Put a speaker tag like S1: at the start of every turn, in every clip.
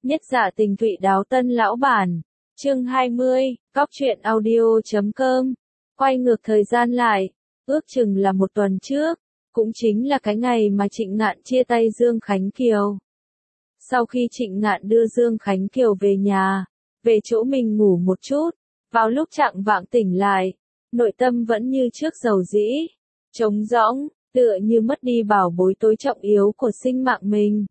S1: Nhất Dạ Tình Thụy Đáo Tân Lão Bản, chương 20, Góc Truyện Audio.com. Quay ngược thời gian lại, ước chừng là một tuần trước, cũng chính là cái ngày mà Trịnh Ngạn chia tay Dương Khánh Kiều. Sau khi Trịnh Ngạn đưa Dương Khánh Kiều về nhà, về chỗ mình ngủ một chút, vào lúc chạng vạng tỉnh lại, nội tâm vẫn như trước dầu dĩ, trống rỗng, tựa như mất đi bảo bối tối trọng yếu của sinh mạng mình.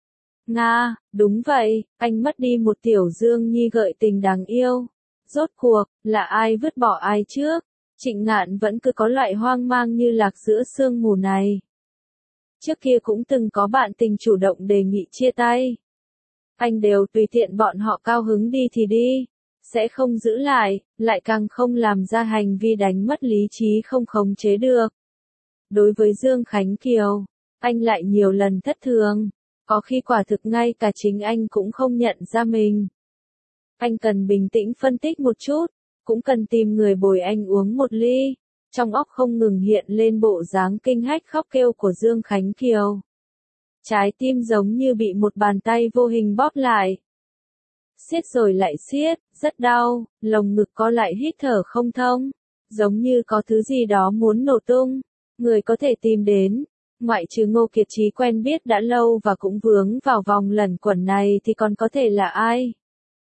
S1: Nga, đúng vậy, anh mất đi một tiểu Dương Nhi gợi tình đáng yêu. Rốt cuộc, là ai vứt bỏ ai trước? Trịnh Ngạn vẫn cứ có loại hoang mang như lạc giữa sương mù này. Trước kia cũng từng có bạn tình chủ động đề nghị chia tay. Anh đều tùy tiện bọn họ cao hứng đi thì đi, sẽ không giữ lại càng không làm ra hành vi đánh mất lý trí không khống chế được. Đối với Dương Khánh Kiều, anh lại nhiều lần thất thường. Có khi quả thực ngay cả chính anh cũng không nhận ra mình. Anh cần bình tĩnh phân tích một chút, cũng cần tìm người bồi anh uống một ly. Trong óc không ngừng hiện lên bộ dáng kinh hách khóc kêu của Dương Khánh Kiều. Trái tim giống như bị một bàn tay vô hình bóp lại. Siết rồi lại siết, rất đau, lồng ngực co lại hít thở không thông. Giống như có thứ gì đó muốn nổ tung. Người có thể tìm đến. Ngoại trừ Ngô Kiệt Chí quen biết đã lâu và cũng vướng vào vòng lẩn quẩn này thì còn có thể là ai?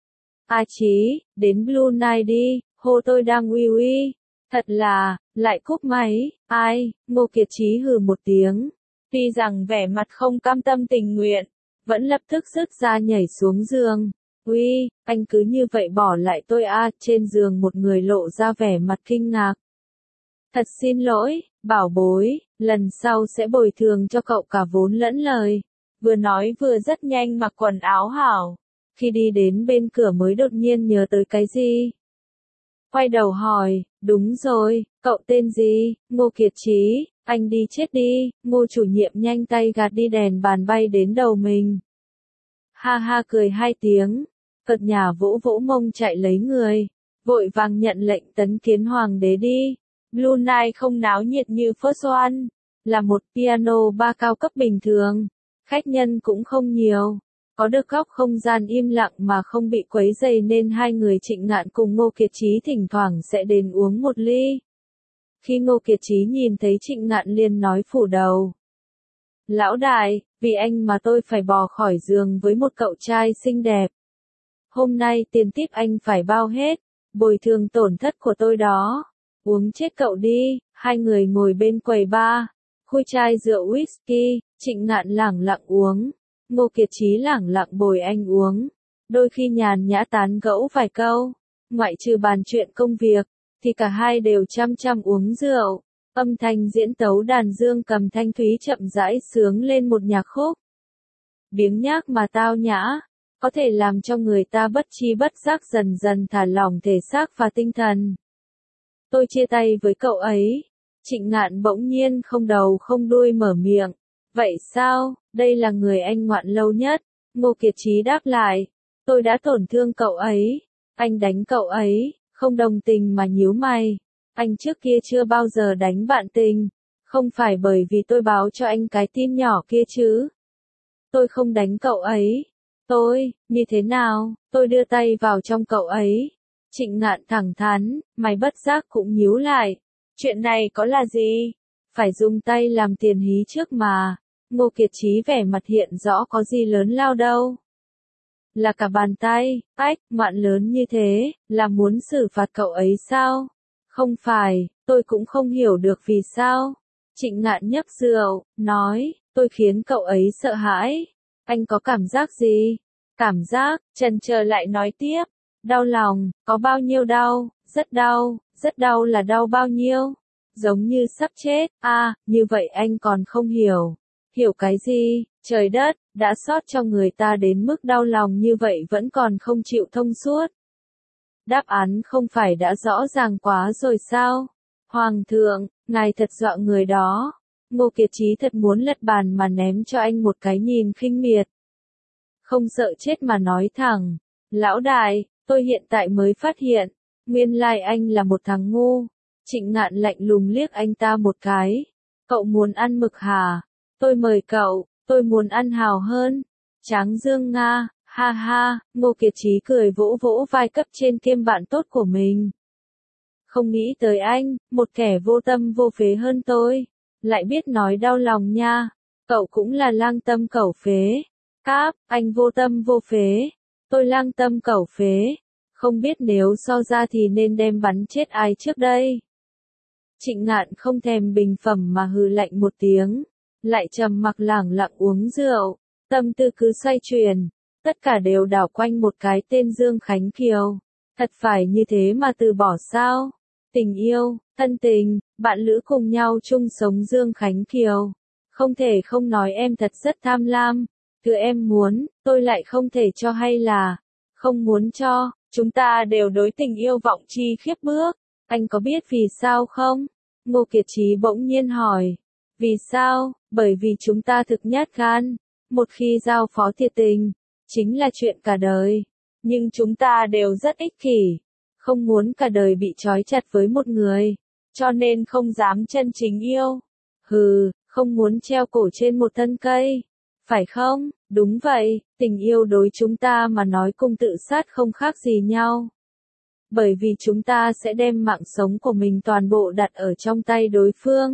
S1: A Chí, đến Blue Night đi, hô tôi đang uy uy. Thật là, lại cúp máy, ai? Ngô Kiệt Chí hừ một tiếng. Tuy rằng vẻ mặt không cam tâm tình nguyện, vẫn lập tức rứt ra nhảy xuống giường. Uy, anh cứ như vậy bỏ lại tôi à? Trên giường một người lộ ra vẻ mặt kinh ngạc. Thật xin lỗi, bảo bối, lần sau sẽ bồi thường cho cậu cả vốn lẫn lời. Vừa nói vừa rất nhanh mặc quần áo hảo. Khi đi đến bên cửa mới đột nhiên nhớ tới cái gì. Quay đầu hỏi, đúng rồi, cậu tên gì? Ngô Kiệt Chí, anh đi chết đi. Ngô chủ nhiệm nhanh tay gạt đi đèn bàn bay đến đầu mình. Ha ha cười hai tiếng, cợt nhả vỗ vỗ mông chạy lấy người, vội vàng nhận lệnh tấn kiến hoàng đế đi. Blue Night không náo nhiệt như First One, là một piano bar cao cấp bình thường, khách nhân cũng không nhiều, có được góc không gian im lặng mà không bị quấy rầy nên hai người Trịnh Ngạn cùng Ngô Kiệt Chí thỉnh thoảng sẽ đến uống một ly. Khi Ngô Kiệt Chí nhìn thấy Trịnh Ngạn liền nói phủ đầu. Lão đại, vì anh mà tôi phải bò khỏi giường với một cậu trai xinh đẹp. Hôm nay tiền tiếp anh phải bao hết, bồi thường tổn thất của tôi đó. Uống chết cậu đi, hai người ngồi bên quầy bar, khui chai rượu whisky, Trịnh Ngạn lẳng lặng uống, Ngô Kiệt Chí lẳng lặng bồi anh uống, đôi khi nhàn nhã tán gẫu vài câu, ngoại trừ bàn chuyện công việc, thì cả hai đều chăm chăm uống rượu, âm thanh diễn tấu đàn dương cầm thanh thúy chậm rãi sướng lên một nhạc khúc. Biếng nhác mà tao nhã, có thể làm cho người ta bất chi bất giác dần dần thả lỏng thể xác và tinh thần. Tôi chia tay với cậu ấy. Trịnh Ngạn bỗng nhiên không đầu không đuôi mở miệng. Vậy sao, đây là người anh ngoạn lâu nhất. Ngô Kiệt Chí đáp lại. Tôi đã tổn thương cậu ấy. Anh đánh cậu ấy, không đồng tình mà nhíu mày. Anh trước kia chưa bao giờ đánh bạn tình. Không phải bởi vì tôi báo cho anh cái tin nhỏ kia chứ. Tôi không đánh cậu ấy. Như thế nào, tôi đưa tay vào trong cậu ấy. Trịnh Ngạn thẳng thắn, mày bất giác cũng nhíu lại. Chuyện này có là gì? Phải dùng tay làm tiền hí trước mà. Ngô Kiệt Chí vẻ mặt hiện rõ có gì lớn lao đâu. Là cả bàn tay, ngoạn lớn như thế, là muốn xử phạt cậu ấy sao? Không phải, tôi cũng không hiểu được vì sao. Trịnh Ngạn nhấp rượu, nói, tôi khiến cậu ấy sợ hãi. Anh có cảm giác gì? Cảm giác, chần chờ lại nói tiếp. Đau lòng, có bao nhiêu đau, rất đau là đau bao nhiêu, giống như sắp chết, như vậy anh còn không hiểu. Hiểu cái gì, trời đất, đã xót cho người ta đến mức đau lòng như vậy vẫn còn không chịu thông suốt. Đáp án không phải đã rõ ràng quá rồi sao? Hoàng thượng, ngài thật dọa người đó. Ngô Kiệt Chí thật muốn lật bàn mà ném cho anh một cái nhìn khinh miệt. Không sợ chết mà nói thẳng, lão đại, tôi hiện tại mới phát hiện, nguyên lai anh là một thằng ngu. Trịnh Ngạn lạnh lùng liếc anh ta một cái. Cậu muốn ăn mực hả? Tôi mời cậu, tôi muốn ăn hào hơn. Tráng Dương Nga, Ha ha, Ngô Kiệt Chí cười vỗ vỗ vai cấp trên kiêm bạn tốt của mình. Không nghĩ tới anh, một kẻ vô tâm vô phế hơn tôi, lại biết nói đau lòng nha. Cậu cũng là lang tâm cẩu phế. Cáp, anh vô tâm vô phế, tôi lang tâm cẩu phế. Không biết nếu so ra thì nên đem bắn chết ai trước đây. Trịnh Ngạn không thèm bình phẩm mà hừ lạnh một tiếng, lại trầm mặc lẳng lặng uống rượu, tâm tư cứ xoay chuyển, tất cả đều đảo quanh một cái tên Dương Khánh Kiều. Thật phải như thế mà từ bỏ sao? Tình yêu, thân tình, bạn lữ cùng nhau chung sống Dương Khánh Kiều. Không thể không nói em thật rất tham lam, thứ em muốn, tôi lại không thể cho hay là không muốn cho, chúng ta đều đối tình yêu vọng chi khiếp bước. Anh có biết vì sao không? Ngô Kiệt Chí bỗng nhiên hỏi. Vì sao? Bởi vì chúng ta thực nhát gan. Một khi giao phó thiệt tình, chính là chuyện cả đời. Nhưng chúng ta đều rất ích kỷ. Không muốn cả đời bị trói chặt với một người. Cho nên không dám chân chính yêu. Hừ, không muốn treo cổ trên một thân cây. Phải không? Đúng vậy, tình yêu đối chúng ta mà nói cùng tự sát không khác gì nhau. Bởi vì chúng ta sẽ đem mạng sống của mình toàn bộ đặt ở trong tay đối phương.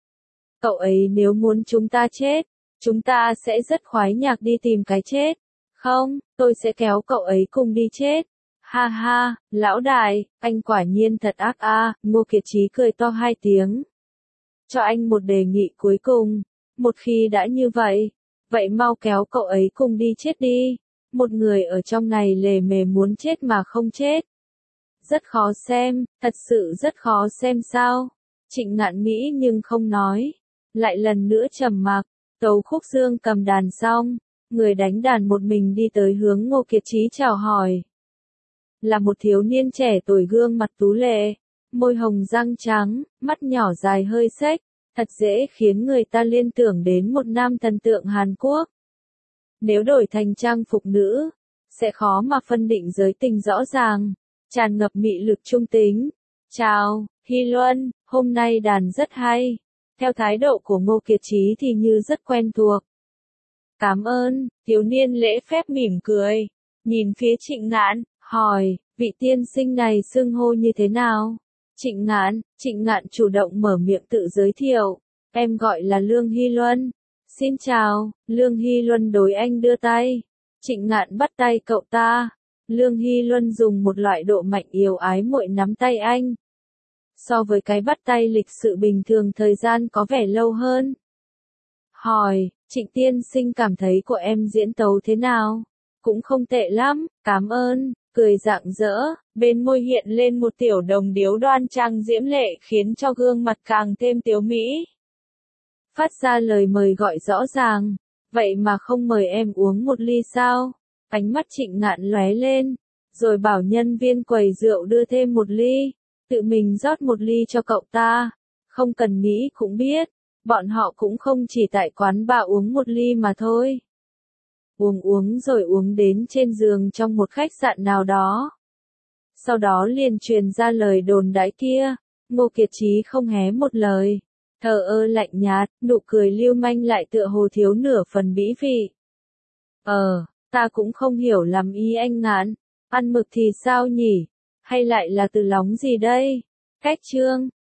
S1: Cậu ấy nếu muốn chúng ta chết, chúng ta sẽ rất khoái nhạc đi tìm cái chết. Không, tôi sẽ kéo cậu ấy cùng đi chết. Ha ha, lão đại, anh quả nhiên thật ác a. Ngô Kiệt Chí cười to hai tiếng. Cho anh một đề nghị cuối cùng. Một khi đã như vậy, vậy mau kéo cậu ấy cùng đi chết đi. Một người ở trong này lề mề muốn chết mà không chết. Rất khó xem, thật sự rất khó xem sao. Trịnh Ngạn nghĩ nhưng không nói. Lại lần nữa trầm mặc, Tấu Khúc Dương cầm đàn xong, người đánh đàn một mình đi tới hướng Ngô Kiệt Chí chào hỏi. Là một thiếu niên trẻ tuổi gương mặt tú lệ, môi hồng răng trắng, mắt nhỏ dài hơi xếch, thật dễ khiến người ta liên tưởng đến một nam thần tượng Hàn Quốc. Nếu đổi thành trang phục nữ, sẽ khó mà phân định giới tình rõ ràng, tràn ngập mị lực trung tính. Chào, Hy Luân, hôm nay đàn rất hay. Theo thái độ của Ngô Kiệt Chí thì như rất quen thuộc. Cảm ơn, thiếu niên lễ phép mỉm cười, nhìn phía Trịnh Ngạn, hỏi, vị tiên sinh này xưng hô như thế nào? Trịnh Ngạn chủ động mở miệng tự giới thiệu, em gọi là Lương Hy Luân. Xin chào, Lương Hy Luân đối anh đưa tay. Trịnh Ngạn bắt tay cậu ta. Lương Hy Luân dùng một loại độ mạnh yếu ái muội nắm tay anh. So với cái bắt tay lịch sự bình thường thời gian có vẻ lâu hơn. Hỏi, Trịnh tiên sinh cảm thấy của em diễn tấu thế nào? Cũng không tệ lắm, cảm ơn, cười rạng rỡ, bên môi hiện lên một tiểu đồng điếu đoan trang diễm lệ khiến cho gương mặt càng thêm tiếu mỹ. Phát ra lời mời gọi rõ ràng, vậy mà không mời em uống một ly sao? Ánh mắt Trịnh Ngạn lóe lên, rồi bảo nhân viên quầy rượu đưa thêm một ly, tự mình rót một ly cho cậu ta. Không cần nghĩ cũng biết, bọn họ cũng không chỉ tại quán bar uống một ly mà thôi. Uống rồi uống đến trên giường trong một khách sạn nào đó. Sau đó liền truyền ra lời đồn đãi kia, Ngô Kiệt Chí không hé một lời, thờ ơ lạnh nhạt, nụ cười lưu manh lại tựa hồ thiếu nửa phần bĩ vị. Ta cũng không hiểu lắm ý anh Ngạn, ăn mực thì sao nhỉ? Hay lại là từ lóng gì đây? Cách chương